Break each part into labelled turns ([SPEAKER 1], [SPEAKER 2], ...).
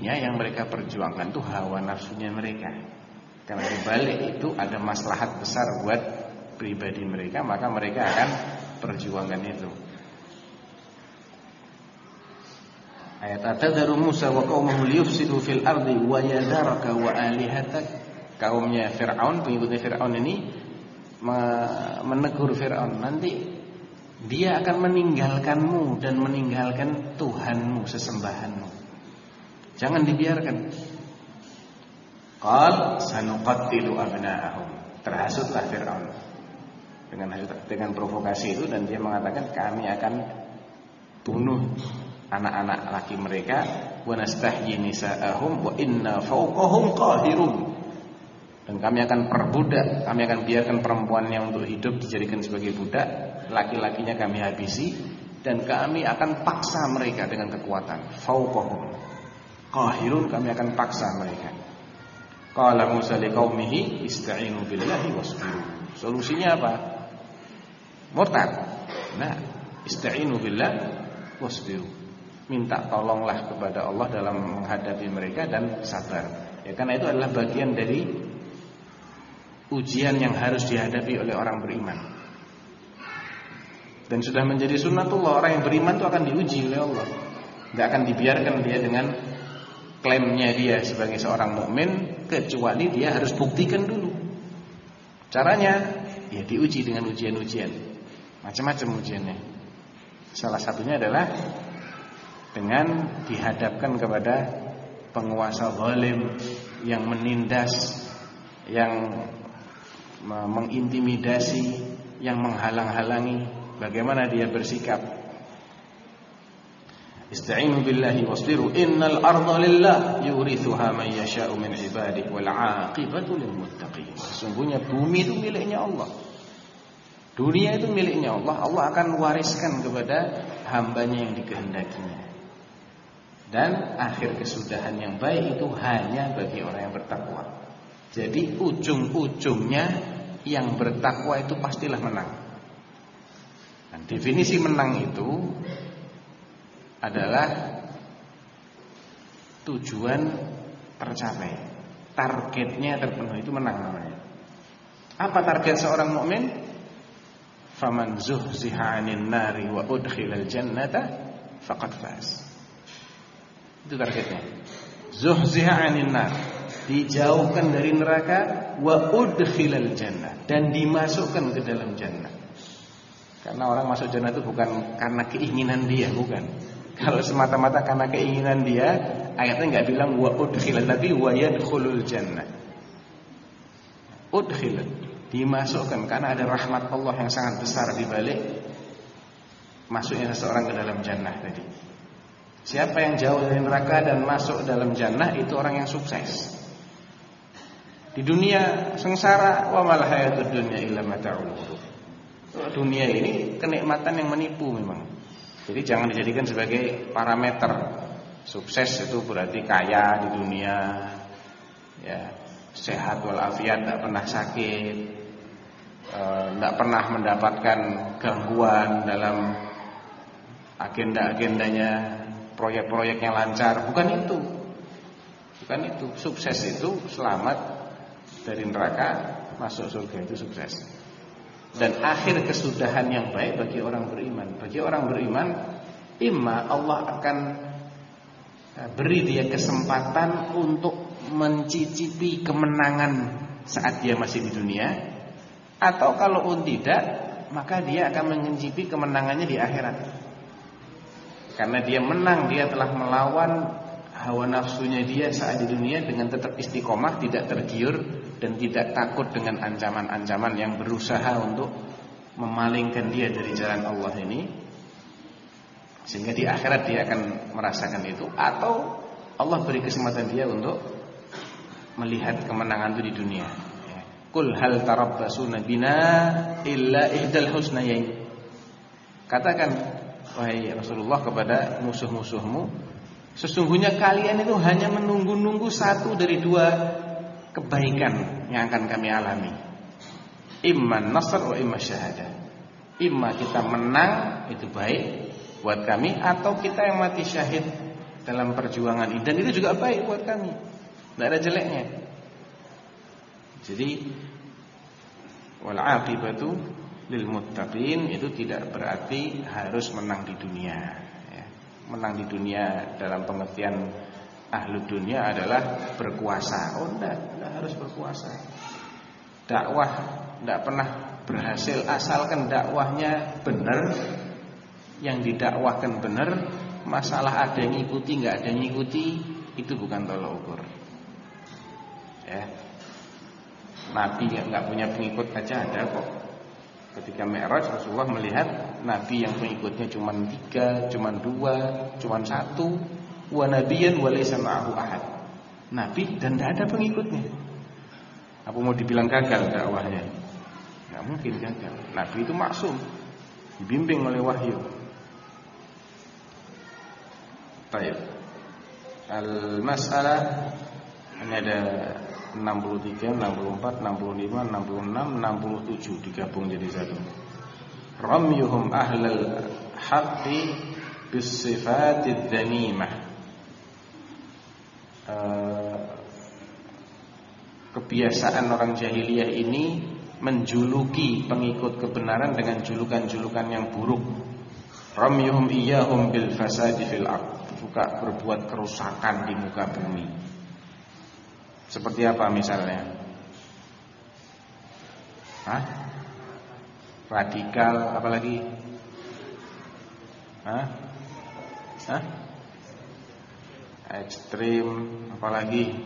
[SPEAKER 1] dunia yang mereka perjuangkan itu hawa nafsunya mereka. Karena di balik itu ada maslahat besar buat pribadi mereka, maka mereka akan perjuangkan itu. Ayat atadharu Musa wa qaumahu liyufsidu fil ardi wa yadaraka wa alihatak. Kaumnya Fir'aun, pengikutnya Fir'aun ini menegur Fir'aun, nanti dia akan meninggalkanmu dan meninggalkan Tuhanmu, sesembahanmu. Jangan dibiarkan. Qal sanuqattilu abna'ahum. Terhasutlah Fir'aun dengan provokasi itu, dan dia mengatakan kami akan bunuh anak-anak laki mereka, wa nastahyi nisa'ahum wa inna fawqahum qahirun. Dan kami akan perbudak, kami akan biarkan perempuannya untuk hidup dijadikan sebagai budak, laki-lakinya kami habisi, dan kami akan paksa mereka dengan kekuatan. Fawqahum qahirun, kami akan paksa mereka. Qala Musa liqaumihi ista'inu billahi wasbiru. Solusinya apa? Murtad. Nah, ista'inu billahi wasbiru. Minta tolonglah kepada Allah dalam menghadapi mereka dan sabar. Ya, karena itu adalah bagian dari ujian yang harus dihadapi oleh orang beriman. Dan sudah menjadi sunnatullah, orang yang beriman itu akan diuji oleh Allah. Tidak akan dibiarkan dia dengan klaimnya dia sebagai seorang mukmin, kecuali dia harus buktikan dulu. Caranya ya diuji dengan ujian-ujian, macam-macam ujiannya. Salah satunya adalah dengan dihadapkan kepada penguasa zalim yang menindas, yang mengintimidasi, yang menghalang-halangi. Bagaimana dia bersikap? Ista'inu billahi wasbiru innal arda lillah yurithuha man yasha'u min ibadihi wal 'aqibatu lil muttaqin. Sesungguhnya bumi itu miliknya Allah. Dunia itu miliknya Allah. Allah akan wariskan kepada hambanya yang dikehendakinya. Dan akhir kesudahan yang baik itu hanya bagi orang yang bertakwa. Jadi ujung-ujungnya yang bertakwa itu pastilah menang. Dan definisi menang itu adalah tujuan tercapai, targetnya terpenuhi, itu menang namanya. Apa target seorang mukmin? Faman zuhziha 'anil nari wa udkhilal jannata faqad faz. Itu targetnya. Zuhziha 'anil nar, dijauhkan dari neraka, wa udkhilal jannah, dan dimasukkan ke dalam jannah. Karena orang masuk jannah itu bukan karena keinginan dia, bukan. Kalau semata-mata karena keinginan dia, ayatnya enggak bilang wa udkhilal, tapi wa yadkhulul jannah. Udkhil, dimasukkan, karena ada rahmat Allah yang sangat besar di balik masuknya seseorang ke dalam jannah tadi. Siapa yang jauh dari neraka dan masuk dalam jannah, itu orang yang sukses. Di dunia sengsara, wa mal hayatud dunya illa mata'ul ghurur. Dunia ini kenikmatan yang menipu memang. Jadi jangan dijadikan sebagai parameter. Sukses itu berarti kaya di dunia, ya, sehat walafiat, tidak pernah sakit, tidak pernah mendapatkan gangguan dalam agenda-agendanya, proyek-proyeknya lancar. Bukan itu. Bukan itu. Sukses itu selamat dari neraka, masuk surga, itu sukses. Dan akhir kesudahan yang baik bagi orang beriman. Bagi orang beriman, imma Allah akan beri dia kesempatan untuk mencicipi kemenangan saat dia masih di dunia, atau kalau pun tidak, maka dia akan mencicipi kemenangannya di akhirat. Karena dia menang, dia telah melawan hawa nafsunya dia saat di dunia dengan tetap istiqomah, tidak tergiur dan tidak takut dengan ancaman-ancaman yang berusaha untuk memalingkan dia dari jalan Allah ini. Sehingga di akhirat dia akan merasakan itu, atau Allah beri kesempatan dia untuk melihat kemenangan itu di dunia. Qul hal tarabbasuna bina illa ihdal husnayain. Katakan wahai Rasulullah kepada musuh-musuhmu, sesungguhnya kalian itu hanya menunggu-nunggu satu dari dua kebaikan yang akan kami alami. Imman nasr wa imma syahadah. Imma kita menang, itu baik buat kami, atau kita yang mati syahid dalam perjuangan ini. Dan itu juga baik buat kami, tidak ada jeleknya. Jadi wal aqibatu lil muttaqin itu tidak berarti harus menang di dunia ya. Menang di dunia dalam pengertian ahlu dunia adalah berkuasa. Oh tidak harus berkuasa. Dakwah tidak pernah berhasil asalkan dakwahnya benar, yang didakwahkan benar. Masalah ada yang ngikuti nggak ada yang ngikuti itu bukan tolak ukur ya. Nabi nggak punya pengikut aja ada kok. Ketika Mi'raj Rasulullah melihat Nabi yang pengikutnya cuma 3, cuma 2, cuma 1, wa nabiyyan wa laysa ma'ahu ahad. Nabi dan tidak ada pengikutnya. Apa mau dibilang gagal dakwahnya? Nggak mungkin gagal. Nabi itu maksum, dibimbing oleh wahyu. Baik. Al-mas'alah ini ada 63, 64, 65, 66, 67 digabung jadi satu. Ramyuhum ahlal haqqi bis sifatidz dhanimah. Kebiasaan orang jahiliyah ini menjuluki pengikut kebenaran dengan julukan-julukan yang buruk. Ramyuhum iyyahum bil fasadi fil ardh. Suka berbuat kerusakan di muka bumi. Seperti apa misalnya? Radikal, apalagi? Ekstrim, apalagi?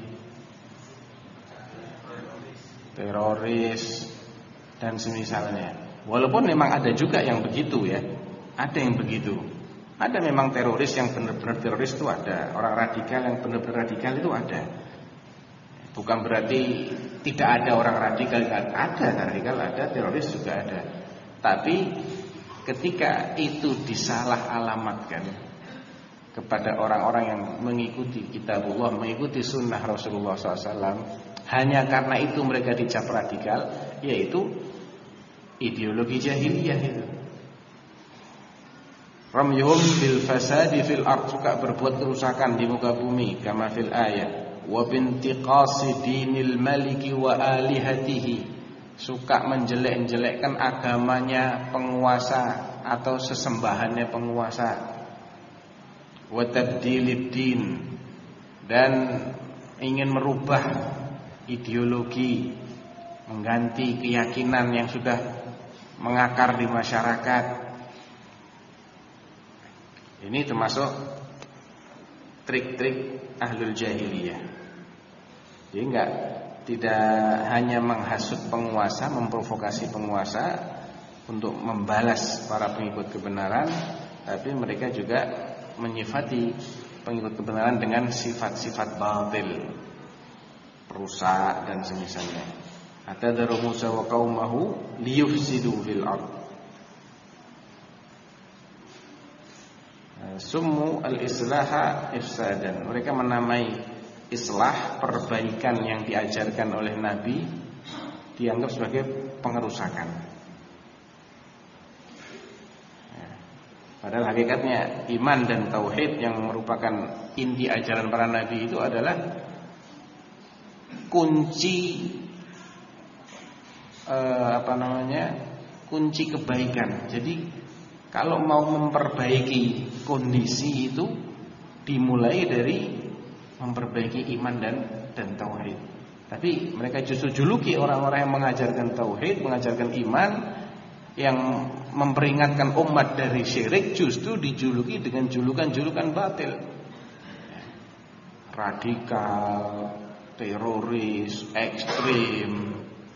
[SPEAKER 1] Teroris dan semisalnya. Walaupun memang ada juga yang begitu ya. Ada yang begitu. Ada memang teroris yang benar-benar teroris itu ada. Orang radikal yang benar-benar radikal itu ada. Bukan berarti tidak ada orang radikal. Ada radikal, ada teroris juga ada. Tapi ketika itu disalah alamatkan kepada orang-orang yang mengikuti kitabullah, mengikuti sunnah Rasulullah SAW, hanya karena itu mereka dicap radikal, yaitu ideologi jahiliyah itu. Ramyuhum bil fasadi fil ardh, suka berbuat kerusakan di muka bumi, kama fil ayat. Wa bintiqasi dinil maliki wa alihatihi, suka menjelek-jelekkan agamanya penguasa atau sesembahannya penguasa. Wa tabdilid din, dan ingin merubah ideologi, mengganti keyakinan yang sudah mengakar di masyarakat. Ini termasuk trik-trik ahlul jahiliyah. Jadi tidak hanya menghasut penguasa, memprovokasi penguasa untuk membalas para pengikut kebenaran, tapi mereka juga menyifati pengikut kebenaran dengan sifat-sifat batil, perusak dan semisalnya. Atadharu Musa wa qaumahu liyufsidu fil ardh. Summu al-islaha ifsadan. Mereka menamai islah, perbaikan yang diajarkan oleh Nabi, dianggap sebagai pengerusakan. Padahal hakikatnya iman dan tauhid yang merupakan inti ajaran para nabi itu adalah kunci kunci kebaikan. Jadi kalau mau memperbaiki kondisi itu dimulai dari memperbaiki iman dan tauhid. Tapi mereka justru juluki orang-orang yang mengajarkan tauhid, mengajarkan iman, yang memperingatkan umat dari syirik, justru dijuluki dengan julukan-julukan batil. Radikal, teroris, ekstrim,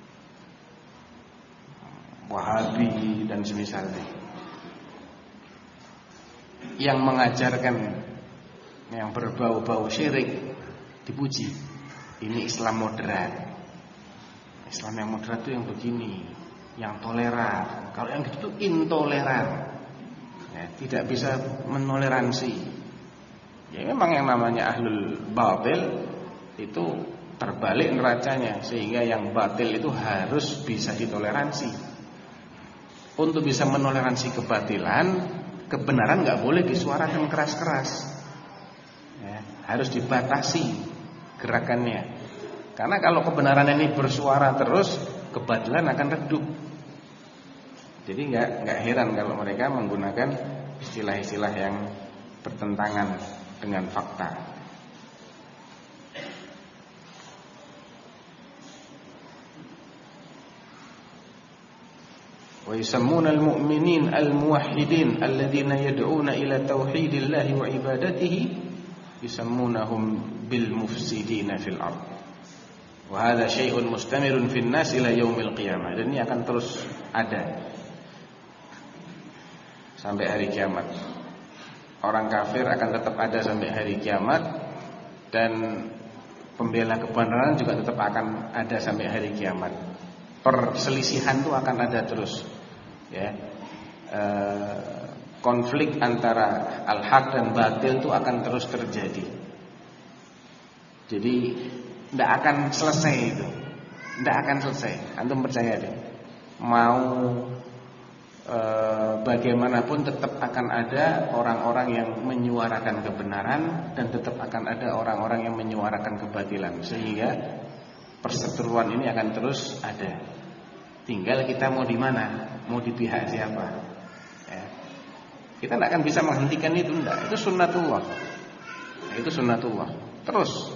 [SPEAKER 1] Wahabi dan semisalnya. Yang mengajarkan yang berbau-bau syirik dipuji. Ini Islam moderat. Islam yang moderat itu yang begini, yang toleran. Kalau yang gitu itu intoleran, ya, tidak bisa menoleransi. Ya memang yang namanya ahlul batil itu terbalik neracanya, sehingga yang batil itu harus bisa ditoleransi. Untuk bisa menoleransi kebatilan, kebenaran nggak boleh disuarakan keras-keras. harus dibatasi gerakannya. Karena kalau kebenaran ini bersuara terus, kebatilan akan redup. Jadi nggak heran kalau mereka menggunakan istilah-istilah yang bertentangan dengan fakta. ويسمون المؤمنين الموحدين الذين يدعون إلى توحيد الله وعبادته يسمونهم بالمفسدين في الأرض وهذا شيء مستمر في الناس إلى يوم القيامة. Dan ini akan terus ada sampai hari kiamat. Orang kafir akan tetap ada sampai hari kiamat, dan pembela kebenaran juga tetap akan ada sampai hari kiamat. Perselisihan itu akan ada terus, ya. Konflik antara al-haq dan batil itu akan terus terjadi. Jadi tidak akan selesai itu, tidak akan selesai. Antum percaya deh. Mau bagaimanapun tetap akan ada orang-orang yang menyuarakan kebenaran, dan tetap akan ada orang-orang yang menyuarakan kebatilan, sehingga perseteruan ini akan terus ada. Tinggal kita mau di mana, mau di pihak siapa, ya. Kita tidak akan bisa menghentikan itu, enggak. Itu sunnatullah. Itu sunnatullah. Terus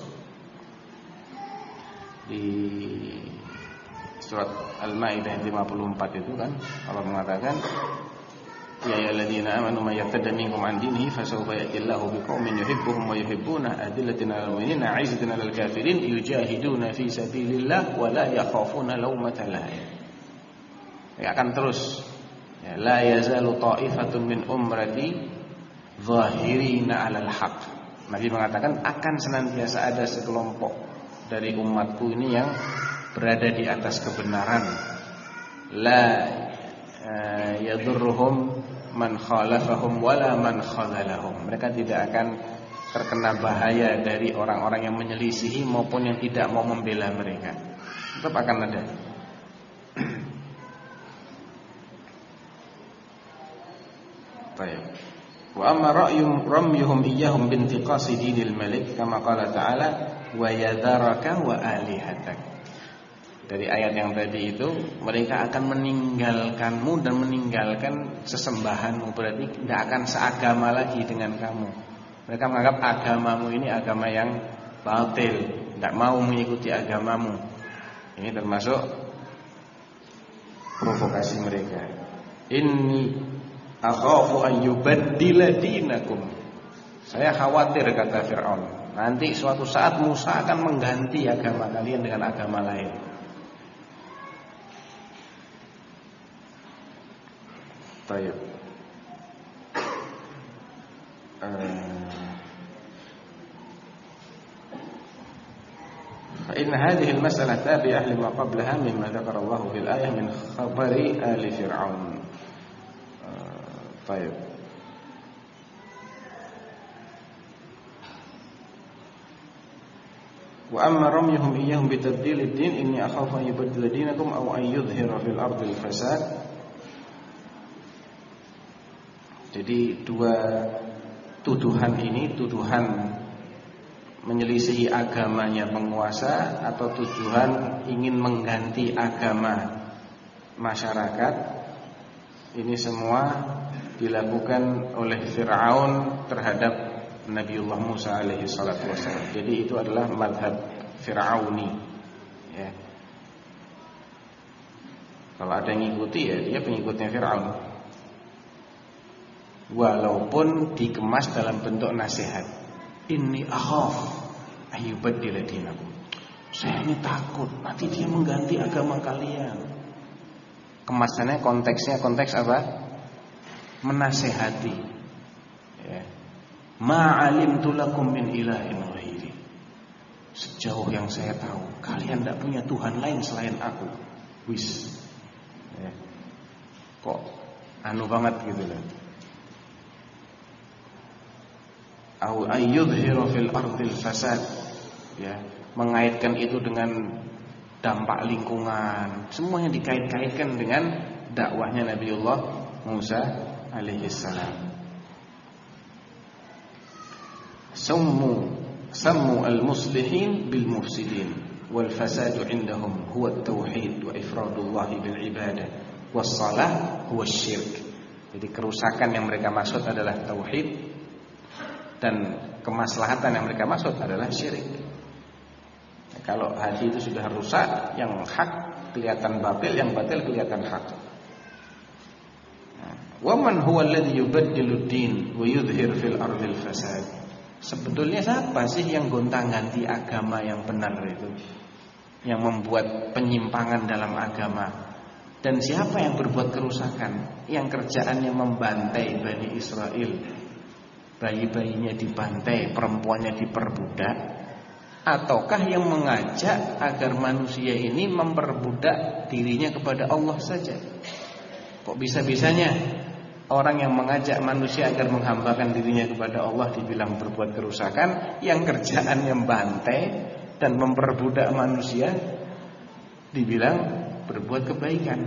[SPEAKER 1] di surat Al-Maidah 54 itu kan Allah mengatakan, ya ayyuhalladzina amanu may yartadda minkum an dinihi fasawfa ya'tillahu biqaumin yuhibbuhum wa yuhibbuna adillatin 'alal mu'minina 'izzatin 'alal kafirin yujahiduna fi sabilillah wa la yakhafuna lawmata laim. Ya, akan terus, ya, la yazalu ta'ifatun min umrati zahirina 'alal haq. Nabi mengatakan akan senantiasa ada sekelompok dari umatku ini yang berada di atas kebenaran. La yadurruhum man khalafahum wala man khadhalahum. Mereka tidak akan terkena bahaya dari orang-orang yang menyelisihi maupun yang tidak mau membela mereka. Tetap akan ada. Baik. Wa amma ramyuhum iyyahum bintiqasi dinil malik kama qala ta'ala wa yadharaka wa alihatak. Dari ayat yang tadi itu, mereka akan meninggalkanmu dan meninggalkan sesembahanmu, berarti tidak akan seagama lagi dengan kamu. Mereka menganggap agamamu ini agama yang batil, tidak mau mengikuti agamamu. Ini termasuk provokasi mereka. Inni akhafu an yubaddila dinakum. Saya khawatir, kata Fir'aun, nanti suatu saat Musa akan mengganti agama kalian dengan agama lain. Baik. فإن هذه المسألة تابعة لما قبلها مما ذكر الله في الآية من خبر آل فرعون. طيب. وأما رميهم إياهم بتبديل الدين إني أخاف أن يبدل دينكم أو أن يظهر في الأرض الفساد. Jadi dua tuduhan ini, tuduhan menyelisihi agamanya penguasa atau tuduhan ingin mengganti agama masyarakat, ini semua dilakukan oleh Fir'aun terhadap Nabiullah Musa alaihi salatu wassalam. Jadi itu adalah madhab Fir'auni, ya. Kalau ada yang ngikuti, ya dia pengikutnya Fir'aun, walaupun dikemas dalam bentuk nasihat. Inni akhaf ayyubaddila dinakum. Saya ini takut nanti dia mengganti agama kalian. Kemasannya konteksnya konteks apa? Menasehati, ya. Ma'alimtu lakum min ilahin ghairi. Sejauh yang saya tahu, kalian tidak punya Tuhan lain selain aku. Wis, ya. Kok anu banget gitu loh. Au ayyudhiru fil ardil fasad, ya, mengaitkan itu dengan dampak lingkungan. Semuanya dikait-kaitkan dengan dakwahnya Nabiullah Musa alaihi salam. Summu sammu al-muslihin bil mufsidin wal fasadu indahum huwa at-tauhid wa ifradullah bil ibadah was salah huwa syirk. Jadi kerusakan yang mereka maksud adalah tauhid dan kemaslahatan yang mereka maksud adalah syirik. Kalau hati itu sudah rusak, yang hak kelihatan batil, yang batil kelihatan hak. Wa man huwa alladhi yubaddilu ad-din wa yudhhir fil ardil fasad. Sebetulnya siapa sih yang gonta-ganti agama yang benar itu, yang membuat penyimpangan dalam agama? Dan siapa yang berbuat kerusakan, yang kerjaannya membantai Bani Israel, bayi-bayinya dibantai, perempuannya diperbudak? Ataukah yang mengajak agar manusia ini memperbudak dirinya kepada Allah saja? Kok bisa-bisanya orang yang mengajak manusia agar menghambakan dirinya kepada Allah dibilang berbuat kerusakan, yang kerjaannya membantai dan memperbudak manusia dibilang berbuat kebaikan?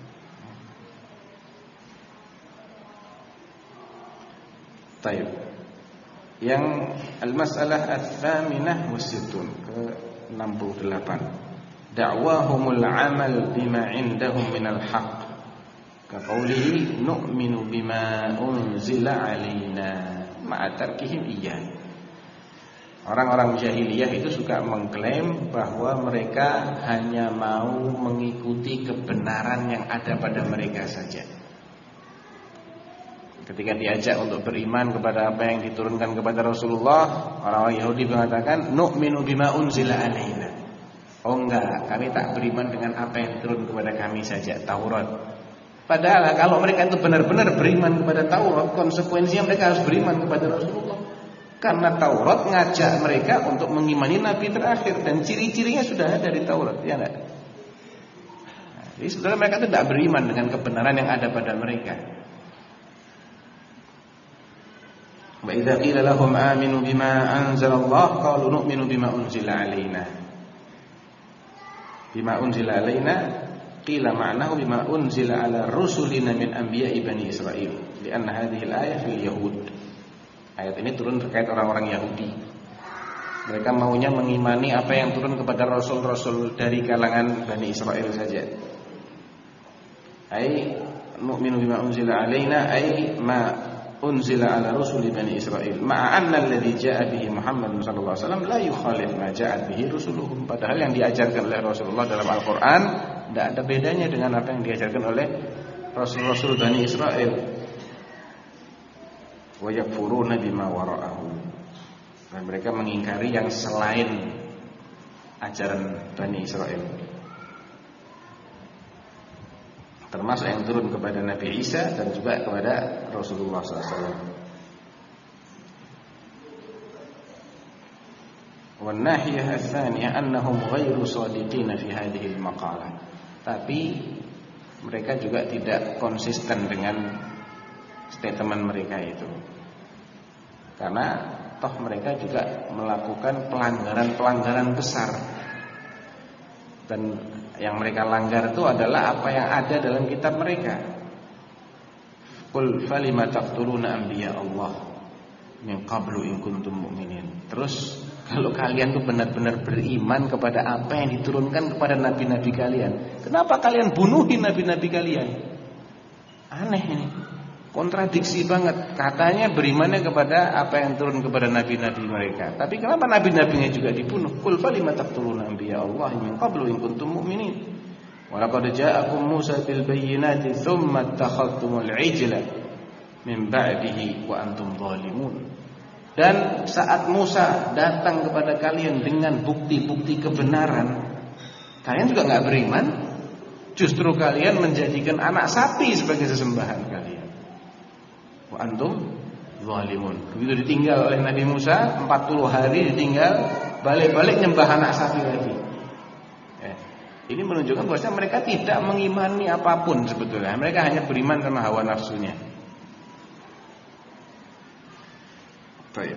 [SPEAKER 1] Baik. Yang al-mas'alah ats-tsaminah was-sittun, ke-68. Da'wahumul 'amal bima 'indahum minal haqq. Kaqaulihi nu'minu bima unzila 'alaina ma'a tarkihim iyyah. Orang-orang jahiliyah itu suka mengklaim bahwa mereka hanya mau mengikuti kebenaran yang ada pada mereka saja. Ketika diajak untuk beriman kepada apa yang diturunkan kepada Rasulullah, orang-orang Yahudi mengatakan nu'minu bima unzila 'alaina. Oh enggak, kami tak beriman dengan apa yang turun kepada kami saja, Taurat. Padahal kalau mereka itu benar-benar beriman kepada Taurat, konsekuensinya mereka harus beriman kepada Rasulullah. Karena Taurat ngajak mereka untuk mengimani Nabi terakhir, dan ciri-cirinya sudah ada di Taurat, ya enggak? Jadi sebenarnya mereka itu tidak beriman dengan kebenaran yang ada pada mereka. Wa idza qila lahum aminu bima anzalallah qalu nu'minu bima unzila 'alaina. Bima unzila 'alaina qila ma'nahu bima unzila 'ala rusulina min anbiya'i bani Israil, li'anna hadhihi al-ayah fil yahud. Ayat ini turun terkait orang-orang Yahudi. Mereka maunya mengimani apa yang turun kepada rasul-rasul dari kalangan Bani Israel saja. Ai nu'minu bima unzila 'alaina ai ma unzila 'ala rusuli Bani Israil, ma'a anna alladhi ja'a bihi Muhammad sallallahu alaihi wasallam la yukhalif ma ja'a bihi rusuluhum. Padahal yang diajarkan oleh Rasulullah dalam Al-Qur'an tidak ada bedanya dengan apa yang diajarkan oleh rasul-rasul Bani Israel. Wa yakfuruna bima wara'ahu. Dan mereka mengingkari yang selain ajaran Bani Israel, termasuk yang turun kepada Nabi Isa dan juga kepada Rasulullah SAW. Wan nahiyah ats-tsaniyah annahum ghairu shadiqin fi hadhihi al-maqalah. Tapi mereka juga tidak konsisten dengan statement mereka itu. Karena toh mereka juga melakukan pelanggaran-pelanggaran besar. Dan yang mereka langgar itu adalah apa yang ada dalam kitab mereka. Qul falima taqtuluna anbiya Allah min qablu in kuntum mu'minin. Terus kalau kalian tuh benar-benar beriman kepada apa yang diturunkan kepada nabi-nabi kalian, kenapa kalian bunuhin nabi-nabi kalian? Aneh ini. Kontradiksi banget. Katanya berimannya kepada apa yang turun kepada nabi-nabi mereka, tapi kenapa nabi-nabinya juga dibunuh? Qul falima taqtuluna anbiya Allah min qablu in kuntum mu'minin. Wa laqad ja'akum Musa bil bayyinati thumma ittakhadhtumul 'ijla min ba'dihi wa antum zalimun. Dan saat Musa datang kepada kalian dengan bukti-bukti kebenaran, kalian juga enggak beriman. Justru kalian menjadikan anak sapi sebagai sesembahan kalian. Wa antum zalimun. Begitu ditinggal oleh Nabi Musa 40 hari ditinggal, balik-balik nyembah anak sapi lagi. Ini menunjukkan bahwa mereka tidak mengimani apapun sebetulnya. Mereka hanya beriman karena hawa nafsunya. Baik.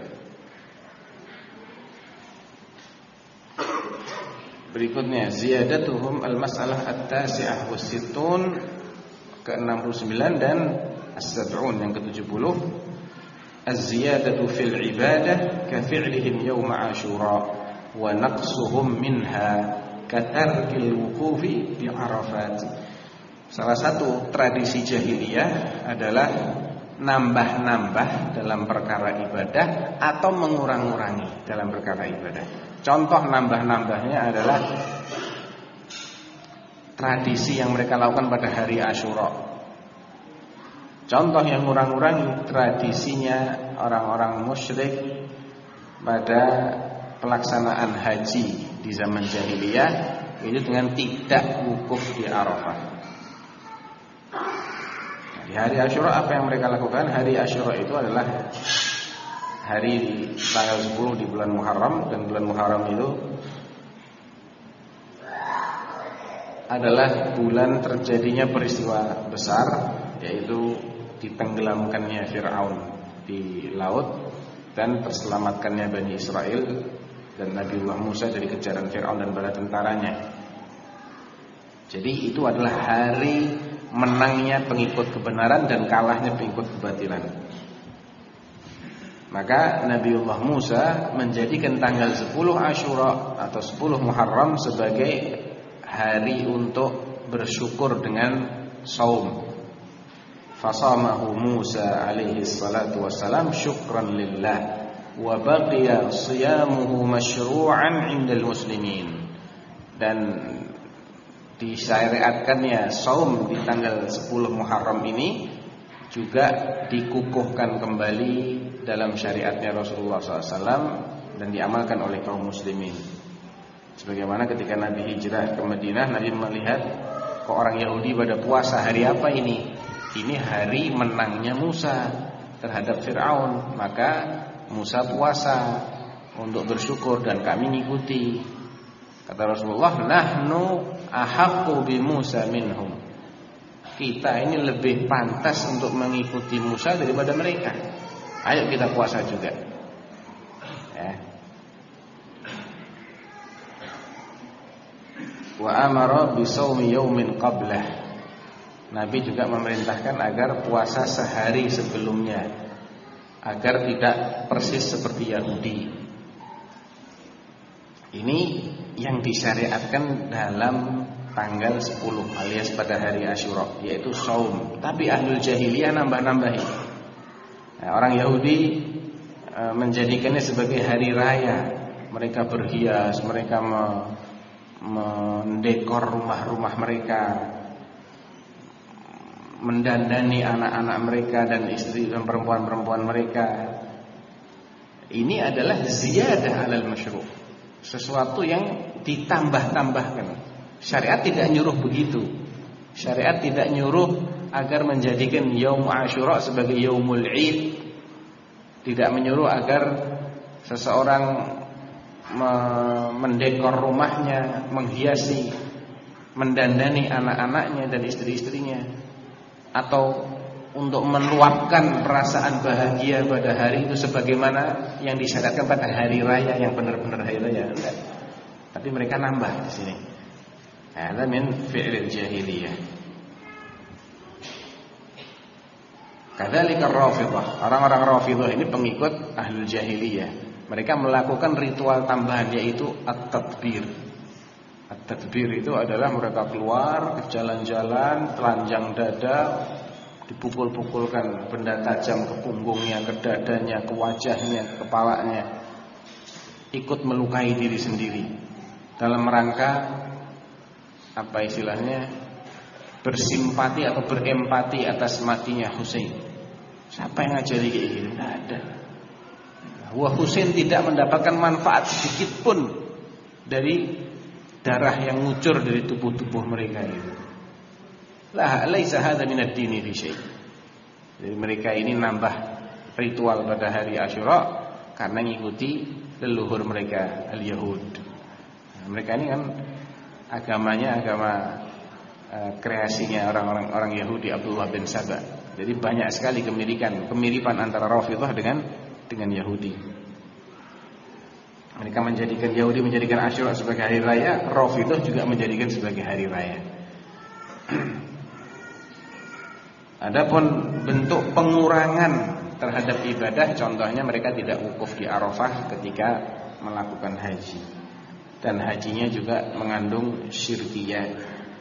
[SPEAKER 1] Berikutnya ziyadatuhum al-mas'alah at-tasi'ah was-sittun, ke-69 dan as-sab'un yang ke-70. az-ziyadatu fil ibadah ka fi'lihim yawm Ashura wa naqsuhum minha ka tarkil wuqufi bi Arafat. Salah satu tradisi jahiliyah adalah nambah-nambah dalam perkara ibadah atau mengurang-urangi dalam perkara ibadah. Contoh nambah-nambahnya adalah tradisi yang mereka lakukan pada hari Asyura. Contoh yang ngurang-urangi tradisinya orang-orang musyrik pada pelaksanaan haji di zaman jahiliyah, itu dengan tidak wukuf di Arafah. Di hari Asyura apa yang mereka lakukan? Hari Asyura itu adalah hari tanggal 10 di bulan Muharram, dan bulan Muharram itu adalah bulan terjadinya peristiwa besar, yaitu ditenggelamkannya Fir'aun di laut dan terselamatkannya Bani Israel dan Nabiullah Musa dari kejaran Fir'aun dan bala tentaranya. Jadi itu adalah hari menangnya pengikut kebenaran dan kalahnya pengikut kebatilan. Maka Nabiullah Musa menjadikan tanggal 10 Asyura atau 10 Muharram sebagai hari untuk bersyukur dengan saum. Fasamahu Musa alaihi salatu wassalam syukran lillah wa baqiya siyamuhu masyru'an 'indal muslimin. Dan disyariatkannya saum di tanggal 10 Muharram ini juga dikukuhkan kembali dalam syariatnya Rasulullah SAW dan diamalkan oleh kaum muslimin. Sebagaimana ketika Nabi hijrah ke Madinah, Nabi melihat kok orang Yahudi pada puasa, hari apa ini? Ini hari menangnya Musa terhadap Fir'aun. Maka Musa puasa untuk bersyukur dan kami ngikuti. Kata Rasulullah, nahnu ahaqqu bi Musa minhum. Kita ini lebih pantas untuk mengikuti Musa daripada mereka. Ayo kita puasa juga. Ya. Wa amara bi shaumi yaumin qablah. Nabi juga memerintahkan agar puasa sehari sebelumnya, agar tidak persis seperti Yahudi. Ini yang disyariatkan dalam tanggal 10 alias pada hari Asyura, yaitu saum. Tapi ahlul jahiliyah nambah-nambahin. Nah, orang Yahudi menjadikannya sebagai hari raya. Mereka berhias, mereka mendekor rumah-rumah mereka, mendandani anak-anak mereka dan istri dan perempuan-perempuan mereka. Ini adalah ziyadah alal masyru', sesuatu yang ditambah-tambahkan. Syariat tidak nyuruh begitu. Syariat tidak nyuruh agar menjadikan Yaum Asyura sebagai Yaumul Id. Tidak menyuruh agar seseorang mendekor rumahnya, menghiasi, mendandani anak-anaknya dan istri-istrinya, atau untuk meluapkan perasaan bahagia pada hari itu sebagaimana yang disyariatkan pada hari raya yang benar-benar hari raya. Enggak. Tapi mereka nambah di sini. Ada min fi'lil jahiliyah. Kadzalika Rafidhah. Orang-orang Rafidhah ini pengikut ahlul jahiliyah. Mereka melakukan ritual tambahan, yaitu at-tadbir. At-tadbir itu adalah mereka keluar ke jalan-jalan, telanjang dada, dipukul-pukulkan benda tajam ke punggungnya, ke dadanya, ke wajahnya, ke kepalanya, ikut melukai diri sendiri dalam rangka apa istilahnya, bersimpati atau berempati atas matinya Husain. Siapa yang ngajari kayak gini? Tidak ada. Wah, Husain tidak mendapatkan manfaat sedikit pun dari darah yang ngucur dari tubuh-tubuh mereka itu. La laisa hadza min ad-dini fi syai'. Jadi mereka ini nambah ritual pada hari Asyura karena mengikuti leluhur mereka al-Yahud. Nah, mereka ini kan agamanya agama kreasinya orang Yahudi Abdullah bin Saba. Jadi banyak sekali kemiripan antara Rafidhah dengan Yahudi. Mereka menjadikan Asyura sebagai hari raya, Rafidhah juga menjadikan sebagai hari raya. Adapun bentuk pengurangan terhadap ibadah. Contohnya mereka tidak wukuf di Arafah ketika melakukan haji. Dan hajinya juga mengandung syirkiyah.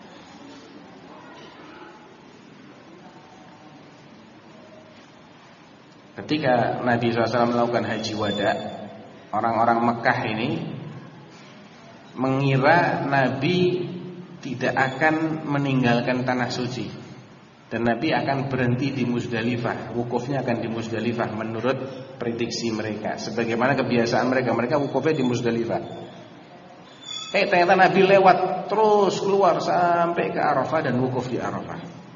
[SPEAKER 1] Ketika Nabi SAW melakukan haji wada, orang-orang Mekah ini mengira Nabi tidak akan meninggalkan tanah suci, dan Nabi akan berhenti di Muzdalifah. Wukufnya akan di Muzdalifah menurut prediksi mereka. Sebagaimana kebiasaan mereka wukufnya di Muzdalifah. Ternyata Nabi lewat terus keluar sampai ke Arafah dan wukuf di Arafah.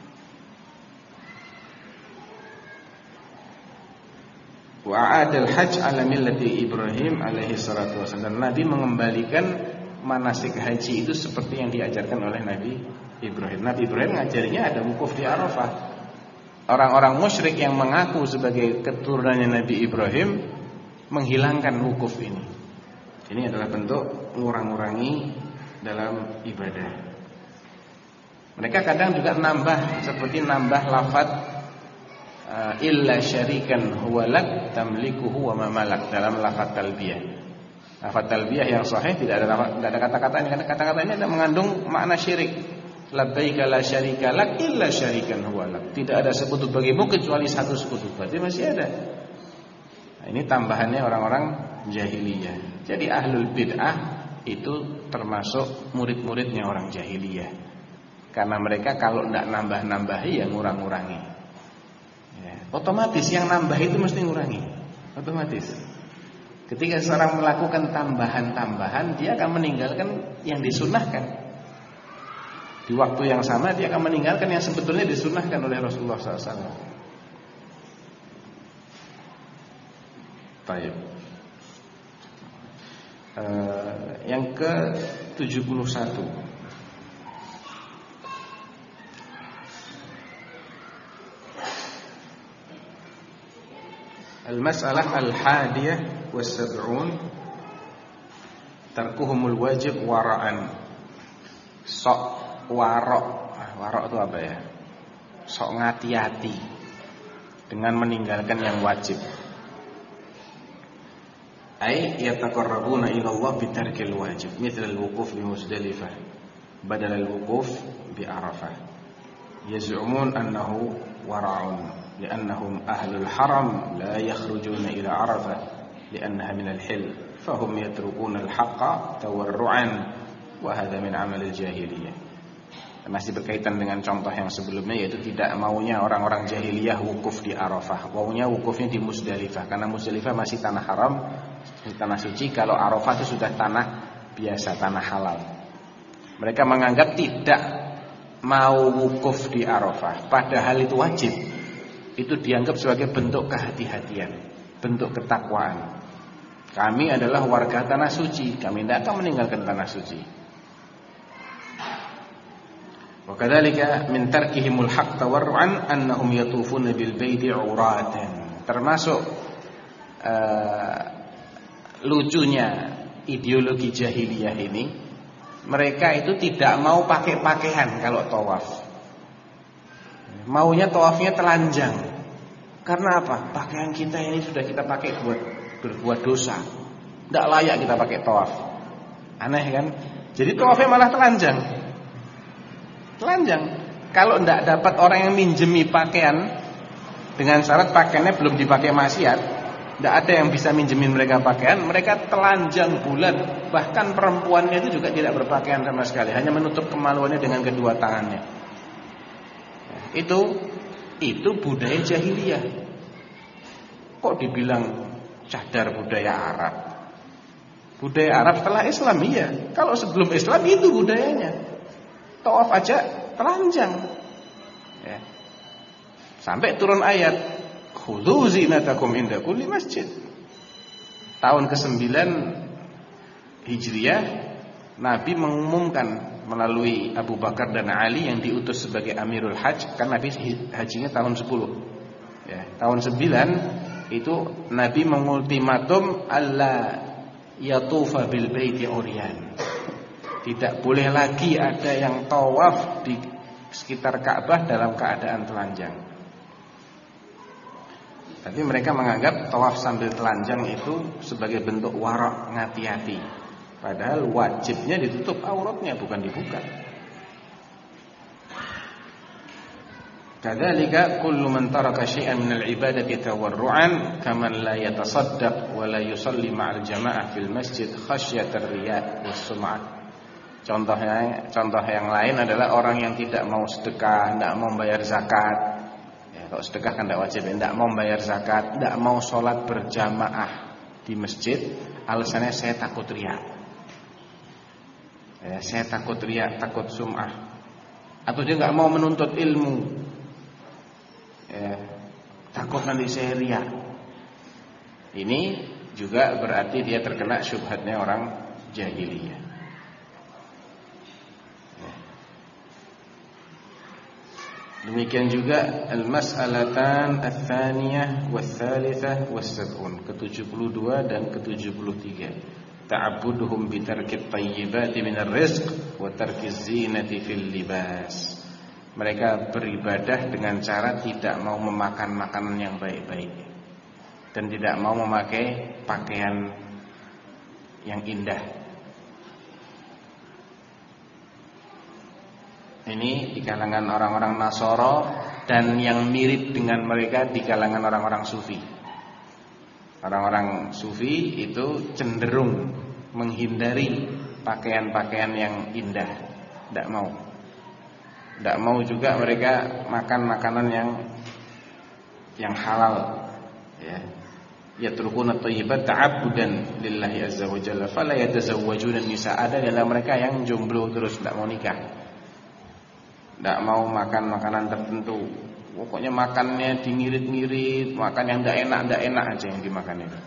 [SPEAKER 1] Wa'adal hajj ala millati Ibrahim alaihi salatu wasallam. Dan Nabi mengembalikan manasik haji itu seperti yang diajarkan oleh Nabi Ibrahim. Nabi Ibrahim ngajarinya ada wukuf di Arafah. Orang-orang musyrik yang mengaku sebagai keturunannya Nabi Ibrahim menghilangkan wukuf ini. Ini adalah bentuk ngurang-ngurangi dalam ibadah. Mereka kadang juga nambah, seperti nambah lafaz illa syarikan huwa lak tamlikuhu wa ma malak dalam lafaz talbiyah. Lafaz talbiyah yang sahih tidak ada kata-kata ini, karena kata-kata ini ada mengandung makna syirik. Labbaika la syarika lak illa syarikan huwa lak. Tidak ada sekutu bagimu kecuali satu sekutu. Berarti masih ada. Nah, ini tambahannya orang-orang jahiliyah. Jadi ahlul bid'ah itu termasuk murid-muridnya orang jahiliyah. Karena mereka kalau tidak nambah-nambahi ya ngurang-ngurangi. Ya, otomatis yang nambah itu mesti ngurangi. Otomatis. Ketika seorang melakukan tambahan-tambahan, dia akan meninggalkan yang disunnahkan. Di waktu yang sama dia akan meninggalkan yang sebetulnya disunnahkan oleh Rasulullah SAW. Baik. Yang ke-71. Al-mas'alah al-hadiyah was-sab'un tarkuhumul wajib wara'an. Sok warok. Warok itu apa ya? Sok ngati-hati dengan meninggalkan yang wajib. Ay yataqarrabuna ila Allah bitarkil wajib, mithal al-wuquf bi Muzdalifah badal al-wuquf bi Arafah. Yaz'umun annahu wara'un li'annahum ahlul haram la yakhrujuna ila Arafah li'annaha min al-hil fahum yatrukuna al-haqqa tawarru'an wa hadha min amal al-jahiliyah. Masih berkaitan dengan contoh yang sebelumnya, yaitu tidak maunya orang-orang jahiliyah wukuf di Arafah, maunya wukufnya di Muzdalifah, karena Muzdalifah masih tanah haram, tanah suci. Kalau Arafah itu sudah tanah biasa, tanah halal. Mereka menganggap tidak mau wukuf di Arafah, padahal itu wajib. Itu dianggap sebagai bentuk kehati-hatian, bentuk ketakwaan. Kami adalah warga tanah suci, kami tidak akan meninggalkan tanah suci. Wa kadzalika min tarkihimul haqq tawarru'an annahum yatufuna bil baiti 'uratan. Termasuk lucunya ideologi jahiliyah ini, mereka itu tidak mau pakai pakaian kalau tawaf. Maunya tawafnya telanjang. Karena apa? Pakaian kita ini sudah kita pakai buat berbuat dosa. Tidak layak kita pakai tawaf. Aneh kan? Jadi tawafnya malah telanjang. Telanjang. Kalau tidak dapat orang yang minjemi pakaian dengan syarat pakaiannya belum dipakai maksiat, tidak ada yang bisa minjemin mereka pakaian, mereka telanjang bulat. Bahkan perempuannya itu juga tidak berpakaian sama sekali, hanya menutup kemaluannya dengan kedua tangannya. Itu budaya jahiliyah. Kok dibilang cadar budaya Arab? Budaya Arab setelah Islam, iya. Kalau sebelum Islam itu budayanya. Tawaf aja telanjang ya. Sampai turun ayat khudhu zinatakum inda kulli masjid. Tahun ke-9 Hijriah, Nabi mengumumkan melalui Abu Bakar dan Ali yang diutus sebagai Amirul Hajj. Kan Nabi hajinya tahun 10 ya. Tahun 9 itu Nabi mengultimatum alla yatufa bil baiti uryan. Tidak boleh lagi ada yang tawaf di sekitar Ka'bah dalam keadaan telanjang. Tapi mereka menganggap tawaf sambil telanjang itu sebagai bentuk wara', ngati-hati. Padahal wajibnya ditutup auratnya, bukan dibuka. Kadzalika kullu man taraka syai'an minal ibadati tawarru'an kaman la yatasaddaq wa la yusalli ma'al jama'ah fil masjid khasyatar riya' was sum'ah. Contoh yang lain adalah orang yang tidak mau sedekah, tidak mau bayar zakat. Ya, kalau sedekah kan tidak wajib, tidak mau bayar zakat, tidak mau sholat berjamaah di masjid, alasannya saya takut riya. Ya, saya takut riya, takut sum'ah. Atau dia tidak mau menuntut ilmu. Ya, takut nanti saya riya. Ini juga berarti dia terkena syubhatnya orang jahiliyah. Ya. Demikian juga al-mas'alatan ats-tsaniyah was-tsalitsah was-sab'un, ke-72 dan ke-73. Ta'abbuduhum bi tarkit thayyibati minar rizq wa tarkiz zinati fil libas. Mereka beribadah dengan cara tidak mau memakan makanan yang baik-baik dan tidak mau memakai pakaian yang indah. Ini di kalangan orang-orang Nasara dan yang mirip dengan mereka di kalangan orang-orang Sufi. Orang-orang Sufi itu cenderung menghindari pakaian-pakaian yang indah, tidak mau. Tidak mau juga mereka makan makanan yang halal. Ya. Yatrukuna thayyibat ta'abbudan lillahi azza wa jalla fala yatazawwajuna nisa. Ada adalah mereka yang jomblo terus tidak mau nikah. Tidak mau makan makanan tertentu. Pokoknya makannya dingirit-ngirit, makan yang tidak enak aja yang dimakan itu.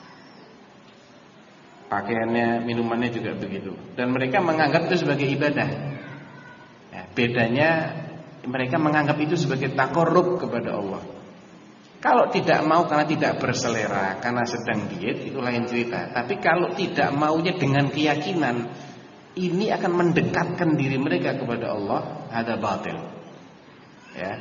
[SPEAKER 1] Pakaiannya, minumannya juga begitu. Dan mereka menganggap itu sebagai ibadah. Bedanya mereka menganggap itu sebagai takarrub kepada Allah. Kalau tidak mau karena tidak berselera, karena sedang diet, itu lain cerita. Tapi kalau tidak maunya dengan keyakinan ini akan mendekatkan diri mereka kepada Allah, ada batil. Ya.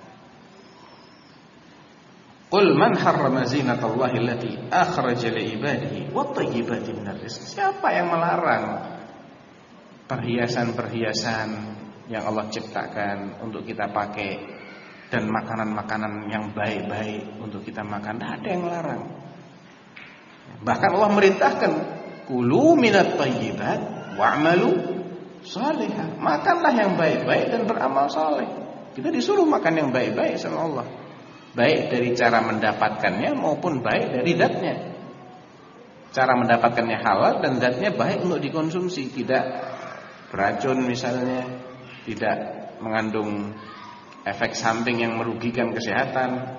[SPEAKER 1] Qul man harrama zinatallahi allati akhraja li ibadihi wat thayyibati minar rizq. Siapa yang melarang perhiasan-perhiasan yang Allah ciptakan untuk kita pakai dan makanan-makanan yang baik-baik untuk kita makan? Tidak ada yang melarang. Bahkan Allah merintahkan, kulu minat thayyibat wa'malu salihah. Makanlah yang baik-baik dan beramal saleh. Kita disuruh makan yang baik-baik sama Allah. Baik dari cara mendapatkannya maupun baik dari zatnya. Cara mendapatkannya halal dan zatnya baik untuk dikonsumsi, tidak beracun misalnya, tidak mengandung efek samping yang merugikan kesehatan.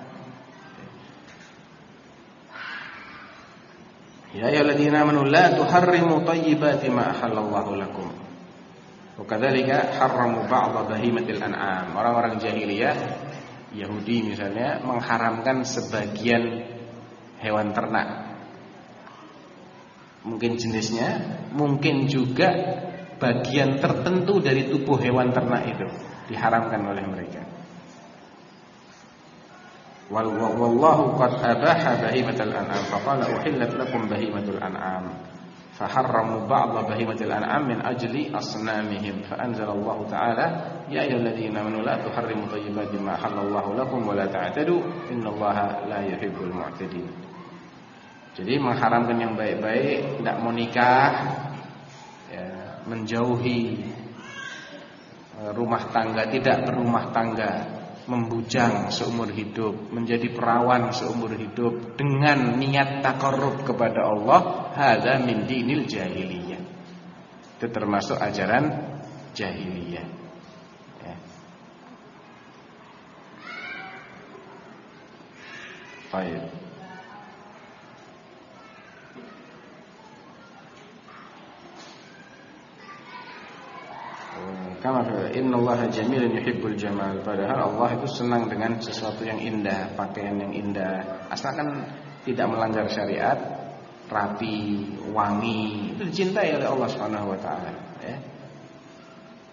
[SPEAKER 1] Ya ayyuhalladzina amanu la tuharrimu thayyibati ma ahallallahu lakum. Wa kadzalika harramu ba'd bahimatil an'am. Orang-orang jahiliyah Yahudi misalnya mengharamkan sebagian hewan ternak. Mungkin jenisnya, mungkin juga bagian tertentu dari tubuh hewan ternak itu diharamkan oleh mereka. Wallahu qad abaha bahimatal an'am faqala uhillat lakum bahimatul an'am faharramu ba'd bahimatil an'am min ajli asnamihim fa anzalallahu ta'ala ya ayyuhalladzina amanu la tuharrimu thayyibati ma halallahu lakum wa la ta'tadu innallaha la yuhibbul mu'tadin. Jadi mengharamkan yang baik-baik, tidak mau nikah, ya, menjauhi rumah tangga, tidak berumah tangga, membujang seumur hidup, menjadi perawan seumur hidup dengan niat takarrub kepada Allah, hadza min dinil jahiliyah. Itu termasuk ajaran jahiliyah. Ya. Baik. Kama innallaha jamilun yuhibbul jamal. Padahal Allah itu senang dengan sesuatu yang indah, pakaian yang indah, asalkan tidak melanggar syariat, rapi, wangi, itu dicintai oleh Allah Subhanahu wa taala, ya.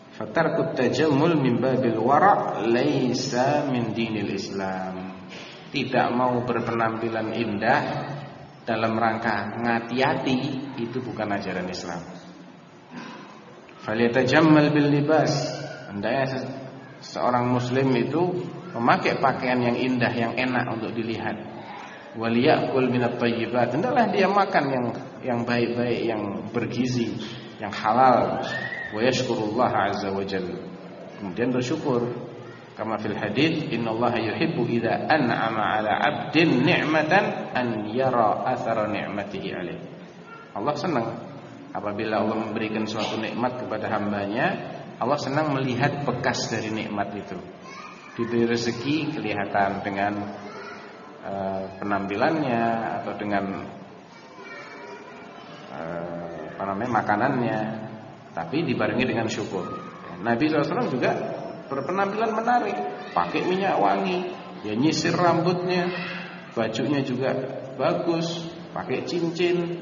[SPEAKER 1] Fatarkut tajammul min babil wara' laisa min dinil Islam. tidak mau berpenampilan indah dalam rangka ngati-hati, itu bukan ajaran Islam. Falyatajammal bil libas. Hendaknya seorang muslim itu memakai pakaian yang indah, yang enak untuk dilihat. Waliyakul minat thayyibat. Hendaklah dia makan yang baik-baik, yang bergizi, yang halal. Wa yashkurullah azza wa jalla. Kemudian bersyukur. Kama fil hadits, innallaha yuhibbu idza an'ama 'ala 'abdin ni'matan an yara athara ni'matihi 'alaihi. Allah senang apabila Allah memberikan suatu nikmat kepada hambanya, Allah senang melihat bekas dari nikmat itu. Diberi rezeki kelihatan dengan penampilannya atau dengan makanannya, tapi dibarengi dengan syukur. Nabi SAW juga berpenampilan menarik, pakai minyak wangi, dia nyisir rambutnya, bajunya juga bagus, pakai cincin,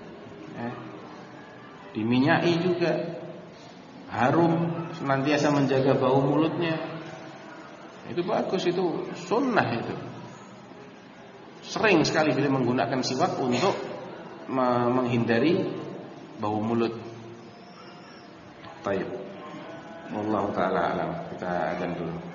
[SPEAKER 1] diminyai juga, harum, senantiasa menjaga bau mulutnya. Itu bagus, itu sunnah itu. Sering sekali beliau menggunakan siwak untuk menghindari bau mulut. Baik. Wallahu taala alam. Kita adzan dulu.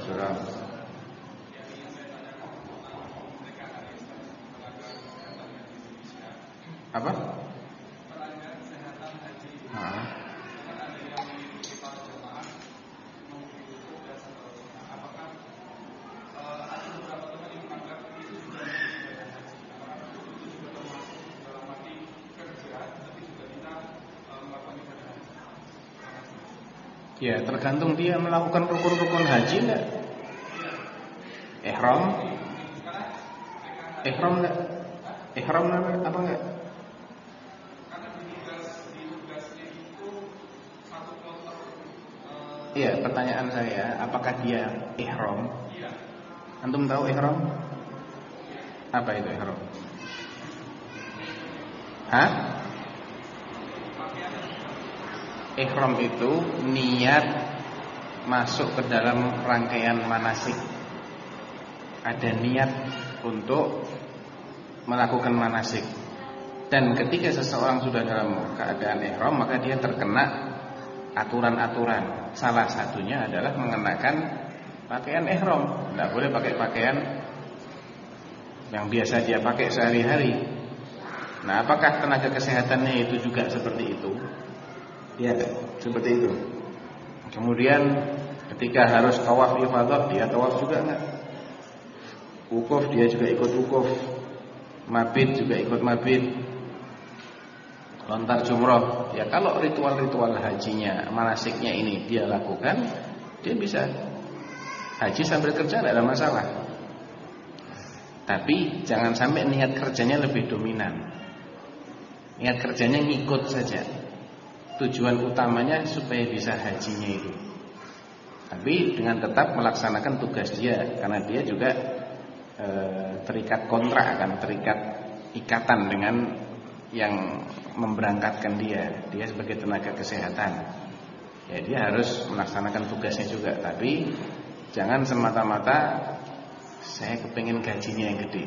[SPEAKER 1] Salam. Apa? Ya, tergantung dia melakukan rukun-rukun haji enggak? Ihram? Ihram enggak? Ihram apa enggak? Iya, pertanyaan saya, apakah dia ihram? Antum tahu ihram? Apa itu ihram? Hah? Ihram itu niat masuk ke dalam rangkaian manasik. Ada niat untuk melakukan manasik. Dan ketika seseorang sudah dalam keadaan ihram, maka dia terkena aturan-aturan. Salah satunya adalah mengenakan pakaian ihram. Tidak boleh pakai pakaian yang biasa dia pakai sehari-hari. Nah, apakah tenaga kesehatannya itu juga seperti itu? Ya, seperti itu. Kemudian ketika harus tawaf ifadah, dia tawaf juga enggak? Wukuf, dia juga ikut wukuf. Mabit juga ikut mabit. Lontar jumroh. Ya, kalau ritual-ritual hajinya, manasiknya ini dia lakukan, dia bisa haji sambil kerja, tidak ada masalah. Tapi jangan sampai niat kerjanya lebih dominan. Niat kerjanya ngikut saja. Tujuan utamanya supaya bisa hajinya itu. Tapi dengan tetap melaksanakan tugas dia, karena dia juga terikat kontrak, akan terikat ikatan dengan yang memberangkatkan dia. Dia sebagai tenaga kesehatan, ya dia harus melaksanakan tugasnya juga. Tapi jangan semata-mata saya kepingin gajinya yang gede.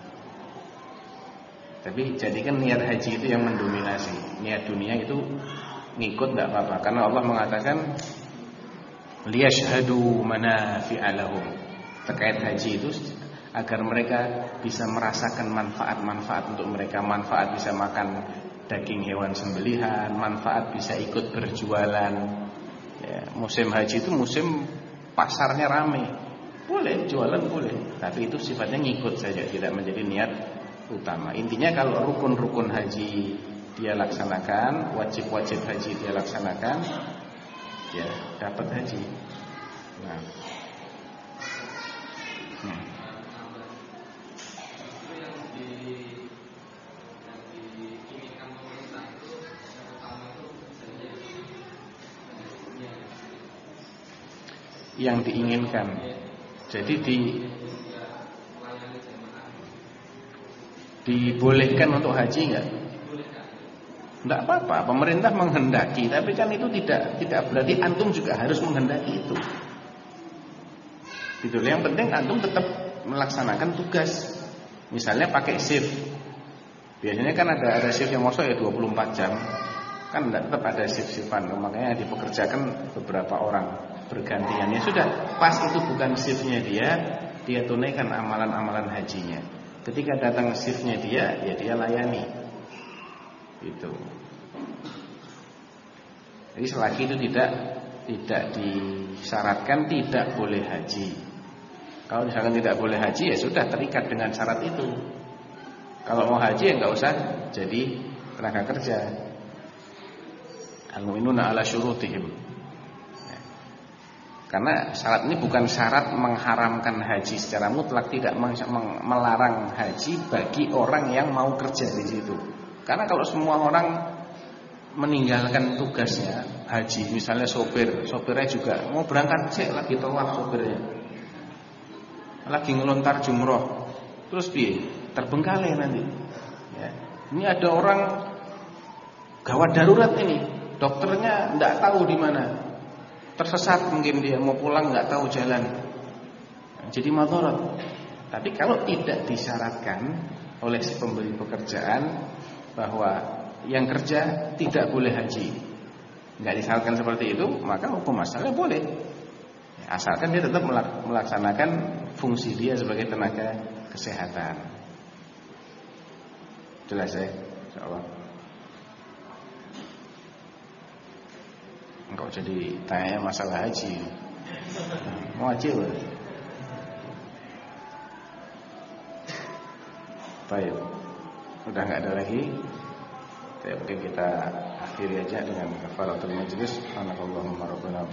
[SPEAKER 1] Tapi jadikan niat haji itu yang mendominasi. Niat dunia itu ngikut tidak apa-apa, karena Allah mengatakan liyashhadu manafi'a lahum. Terkait haji itu agar mereka bisa merasakan manfaat-manfaat untuk mereka. Manfaat bisa makan daging hewan sembelihan, manfaat bisa ikut berjualan. Ya, musim haji itu musim pasarnya ramai. Boleh jualan boleh, tapi itu sifatnya ngikut saja, tidak menjadi niat utama. Intinya kalau rukun-rukun haji dia laksanakan, wajib-wajib haji dia laksanakan, ya dapat haji. Nah. Yang diinginkan. Jadi dibolehkan untuk haji enggak? Enggak apa-apa, pemerintah menghendaki, tapi kan itu tidak berarti antum juga harus menghendaki itu. Gitu. Yang penting antum tetap melaksanakan tugas. Misalnya pakai shift. Biasanya kan ada shift yang masuk ya 24 jam. Kan tetap ada shift-shiftan, makanya dipekerjakan beberapa orang bergantian. Ya sudah, pas itu bukan shiftnya dia tunaikan amalan-amalan hajinya. Ketika datang shiftnya dia, ya dia layani. Itu. Jadi selagi itu tidak disyaratkan tidak boleh haji. Kalau misalkan tidak boleh haji, ya sudah terikat dengan syarat itu. Kalau mau haji ya nggak usah jadi tenaga kerja. Al-mu'minuna ala syurutihim. Karena syarat ini bukan syarat mengharamkan haji secara mutlak, tidak melarang haji bagi orang yang mau kerja di situ. Karena kalau semua orang meninggalkan tugasnya haji, misalnya sopirnya juga mau berangkat cek lagi tawaf sopirnya, lagi ngelontar jumroh, terus terbengkalai nanti. Ya. Ini ada orang gawat darurat ini, dokternya tidak tahu di mana, tersesat mungkin dia mau pulang nggak tahu jalan, jadi madharat. Tapi kalau tidak disyaratkan oleh si pemberi pekerjaan bahwa yang kerja tidak boleh haji, nggak disyaratkan seperti itu, maka hukum asalnya boleh. Ya, asalkan dia tetap melaksanakan fungsi dia sebagai tenaga kesehatan. Jelas ya, insyaallah. Engkau jadi tanya masalah haji. Mau haji loh. Baik. Udah enggak ada lagi. Mungkin kita akhiri aja dengan kafaratul majlis. Subhanallahumma rabbana